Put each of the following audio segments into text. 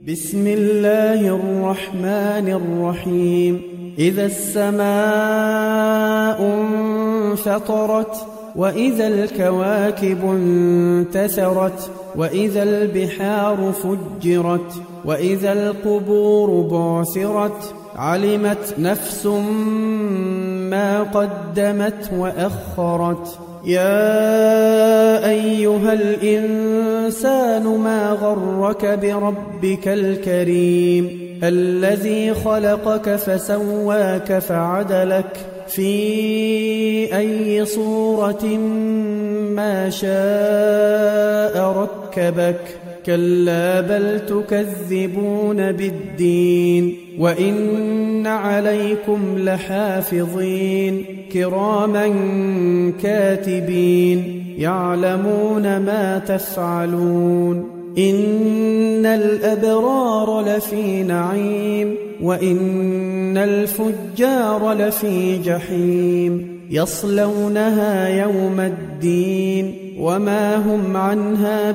بسم الله الرحمن الرحيم. إذا السماء انفطرت وإذا الكواكب انتثرت وإذا البحار فجرت وإذا القبور بعثرت علمت نفس ما قدمت وأخرت. يا أيها الإنسان ما غرك بربك الكريم الذي خلقك فسواك فعدلك في أي صورة ما شاء ركبك. كلا بل تكذبون بالدين وإن عليكم لحافظين كراما كاتبين يعلمون ما تفعلون. إن الأبرار لفي نعيم وإن الفجار لفي جحيم يصلونها يوم الدين وما هم عنها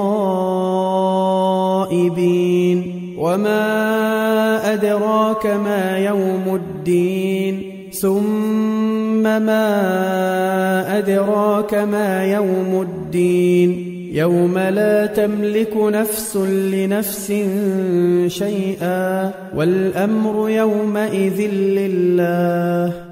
بغائبين. وما أدراك ما يوم الدين ثم ما أدراك ما يوم الدين يوم لا تملك نفس لنفس شيئا والأمر يومئذ لله.